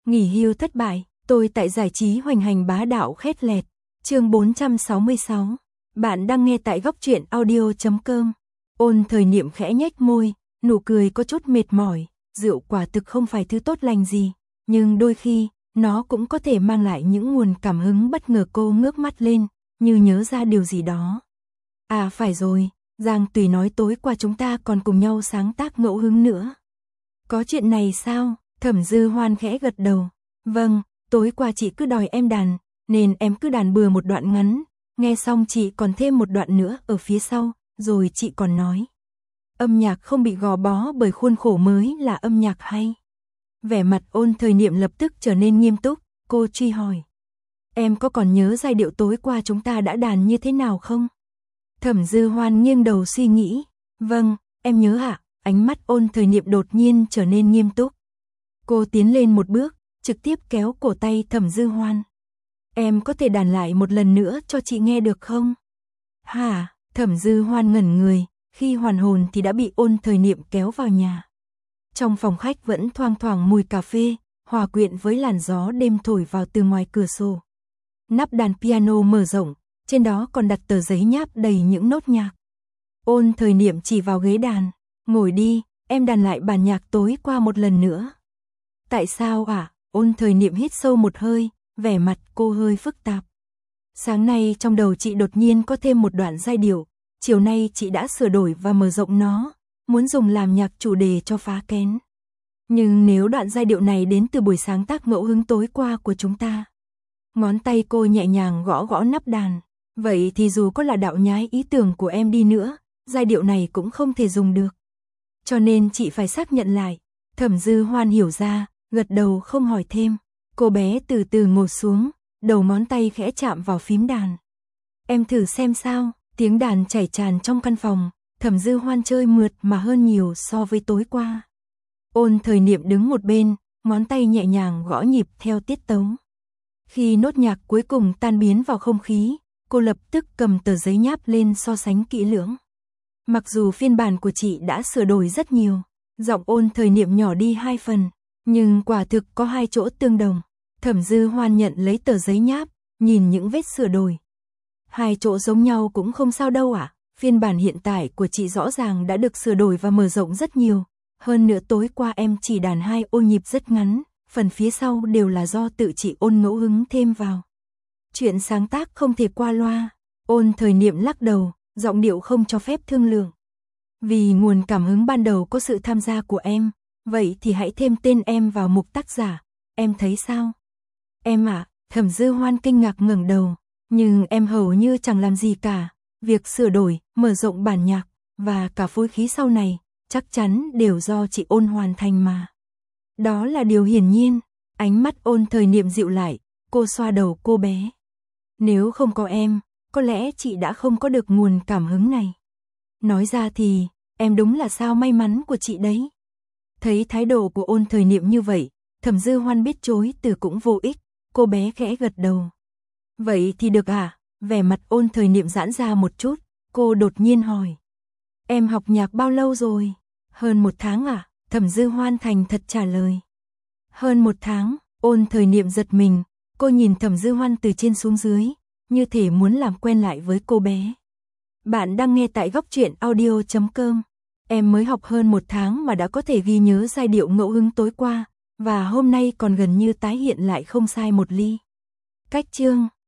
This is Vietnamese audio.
Nghỉ hưu thất bại, tôi tại giải trí hoành hành bá đạo khét lẹt. Chương 466. Bạn đang nghe tại góc truyện audio.com. Ôn Thời Niệm khẽ nhếch môi, nụ cười có chút mệt mỏi. Rượu quả thực không phải thứ tốt lành gì, nhưng đôi khi nó cũng có thể mang lại những nguồn cảm hứng bất ngờ. Cô ngước mắt lên, như nhớ ra điều gì đó. À phải rồi, Giang Tùy nói tối qua chúng ta còn cùng nhau sáng tác ngẫu hứng nữa. Có chuyện này sao? Thẩm Dư Hoan khẽ gật đầu. Vâng, tối qua chị cứ đòi em đàn, nên em cứ đàn bừa một đoạn ngắn. Nghe xong chị còn thêm một đoạn nữa ở phía sau, rồi chị còn nói. Âm nhạc không bị gò bó bởi khuôn khổ mới là âm nhạc hay. Vẻ mặt Ôn Thời Niệm lập tức trở nên nghiêm túc, cô truy hỏi. Em có còn nhớ giai điệu tối qua chúng ta đã đàn như thế nào không? Thẩm Dư Hoan nghiêng đầu suy nghĩ. Vâng, em nhớ ạ. Ánh mắt Ôn Thời Niệm đột nhiên trở nên nghiêm túc. Cô tiến lên một bước, trực tiếp kéo cổ tay Thẩm Dư Hoan. Em có thể đàn lại một lần nữa cho chị nghe được không? Hả? Thẩm Dư Hoan ngẩn người, khi hoàn hồn thì đã bị Ôn Thời Niệm kéo vào nhà. Trong phòng khách vẫn thoang thoảng mùi cà phê, hòa quyện với làn gió đêm thổi vào từ ngoài cửa sổ. Nắp đàn piano mở rộng, trên đó còn đặt tờ giấy nháp đầy những nốt nhạc. Ôn Thời Niệm chỉ vào ghế đàn. Ngồi đi, em đàn lại bản nhạc tối qua một lần nữa. Tại sao ạ? Ôn Thời Niệm hít sâu một hơi, vẻ mặt cô hơi phức tạp. Sáng nay trong đầu chị đột nhiên có thêm một đoạn giai điệu, chiều nay chị đã sửa đổi và mở rộng nó, muốn dùng làm nhạc chủ đề cho Phá Kén. Nhưng nếu đoạn giai điệu này đến từ buổi sáng tác ngẫu hứng tối qua của chúng ta. Ngón tay cô nhẹ nhàng gõ gõ nắp đàn. Vậy thì dù có là đạo nhái ý tưởng của em đi nữa, giai điệu này cũng không thể dùng được. Cho nên chị phải xác nhận lại. Thẩm Dư Hoan hiểu ra, gật đầu không hỏi thêm. Cô bé từ từ ngồi xuống, đầu ngón tay khẽ chạm vào phím đàn. Em thử xem sao. Tiếng đàn chảy tràn trong căn phòng. Thẩm Dư Hoan chơi mượt mà hơn nhiều so với tối qua. Ôn Thời Niệm đứng một bên, ngón tay nhẹ nhàng gõ nhịp theo tiết tấu. Khi nốt nhạc cuối cùng tan biến vào không khí, cô lập tức cầm tờ giấy nháp lên so sánh kỹ lưỡng. Mặc dù phiên bản của chị đã sửa đổi rất nhiều, giọng Ôn Thời Niệm nhỏ đi 2 phần, nhưng quả thực có 2 chỗ tương đồng. Thẩm Dư Hoan nhận lấy tờ giấy nháp, nhìn những vết sửa đổi. 2 chỗ giống nhau cũng không sao đâu ạ. Phiên bản hiện tại của chị rõ ràng đã được sửa đổi và mở rộng rất nhiều. Hơn nữa tối qua em chỉ đàn 2 ô nhịp rất ngắn, phần phía sau đều là do tự chị Ôn ngẫu hứng thêm vào. Chuyện sáng tác không thể qua loa. Ôn Thời Niệm lắc đầu, giọng điệu không cho phép thương lượng. Vì nguồn cảm hứng ban đầu có sự tham gia của em, vậy thì hãy thêm tên em vào mục tác giả. Em thấy sao? Em ạ, Thẩm Dư Hoan kinh ngạc ngẩng đầu, nhưng em hầu như chẳng làm gì cả. Việc sửa đổi, mở rộng bản nhạc và cả phối khí sau này, chắc chắn đều do chị Ôn hoàn thành mà. Đó là điều hiển nhiên. Ánh mắt Ôn Thời Niệm dịu lại, cô xoa đầu cô bé. Nếu không có em, có lẽ chị đã không có được nguồn cảm hứng này. Nói ra thì, em đúng là sao may mắn của chị đấy. Thấy thái độ của Ôn Thời Niệm như vậy, Thẩm Dư Hoan biết chối từ cũng vô ích, cô bé khẽ gật đầu. Vậy thì được à? Vẻ mặt Ôn Thời Niệm giãn ra một chút, cô đột nhiên hỏi. Em học nhạc bao lâu rồi? Hơn 1 tháng à? Thẩm Dư Hoan thành thật trả lời. Hơn 1 tháng, Ôn Thời Niệm giật mình, cô nhìn Thẩm Dư Hoan từ trên xuống dưới, như thể muốn làm quen lại với cô bé. Bạn đang nghe tại góc truyện audio.com. Em mới học hơn 1 tháng mà đã có thể ghi nhớ giai điệu ngẫu hứng tối qua, và hôm nay còn gần như tái hiện lại không sai một ly. Cách chương